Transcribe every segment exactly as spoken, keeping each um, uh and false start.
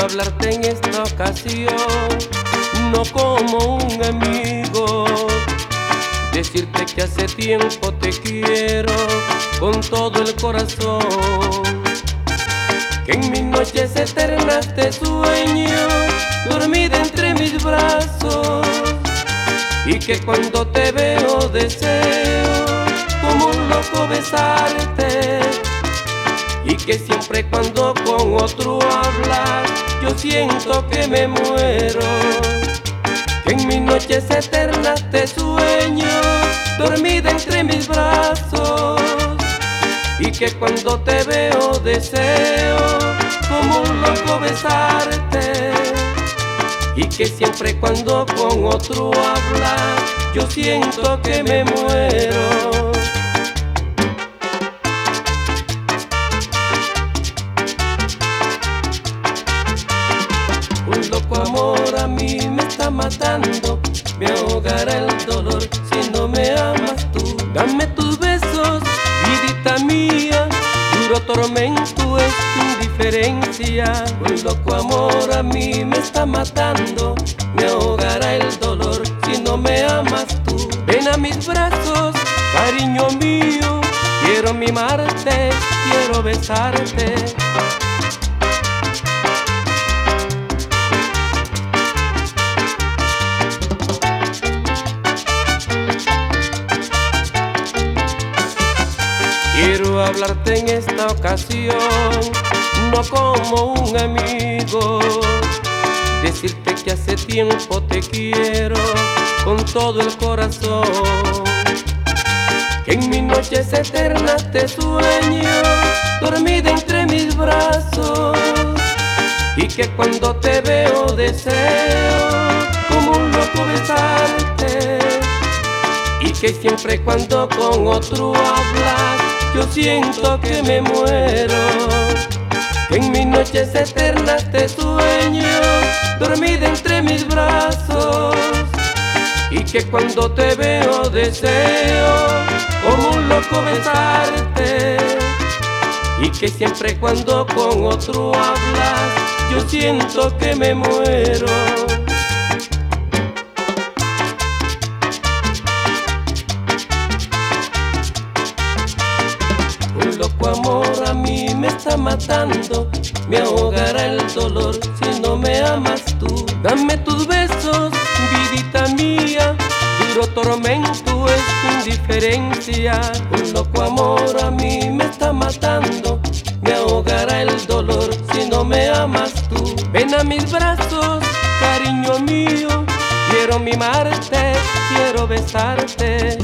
hablarte en esta ocasión, no como un amigo, decirte que hace tiempo te quiero con todo el corazón, que en mis noches eternas te sueño, dormida entre mis brazos, y que cuando te veo deseo como un loco besarte, y que siempre cuando con otro hablas yo siento que me muero, que en mis noches eternas te sueño, dormida entre mis brazos, y que cuando te veo deseo como un loco besarte, y que siempre cuando con otro hablas yo siento que me muero. Un loco amor a mí me está matando, me ahogará el dolor si no me amas tú. Dame tus besos, vidita mía, duro tormento es tu indiferencia. Un loco amor a mí me está matando, me ahogará el dolor si no me amas tú. Ven a mis brazos, cariño mío, quiero mimarte, quiero besarte. Quiero hablarte en esta ocasión, no como un amigo, decirte que hace tiempo te quiero con todo el corazón, que en mis noches eternas te sueño, dormida entre mis brazos, y que cuando te veo deseo como un loco besarte, y que siempre cuando con otro hablas yo siento que me muero, que en mis noches eternas te sueño, dormida entre mis brazos, y que cuando te veo deseo como un loco besarte, y que siempre cuando con otro hablas yo siento que me muero. Un loco amor a mí me está matando, me ahogará el dolor si no me amas tú. Dame tus besos, vidita mía, duro tormento es tu indiferencia. Un loco amor a mí me está matando, me ahogará el dolor si no me amas tú. Ven a mis brazos, cariño mío, quiero mimarte, quiero besarte.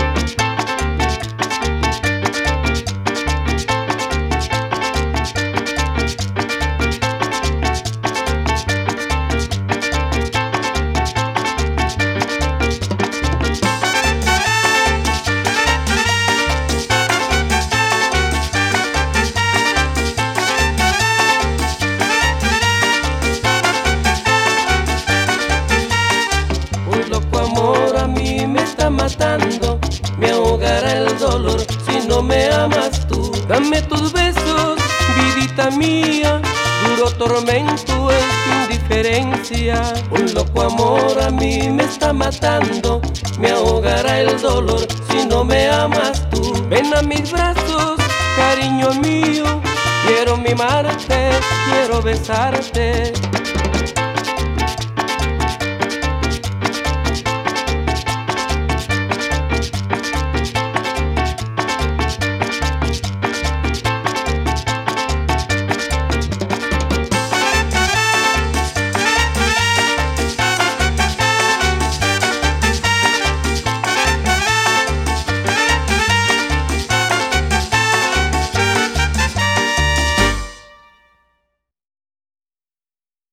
Matando, me ahogará el dolor si no me amas tú. Dame tus besos, vidita mía, duro tormento es tu indiferencia. Un loco amor a mí me está matando, me ahogará el dolor si no me amas tú. Ven a mis brazos, cariño mío, quiero mimarte, quiero besarte.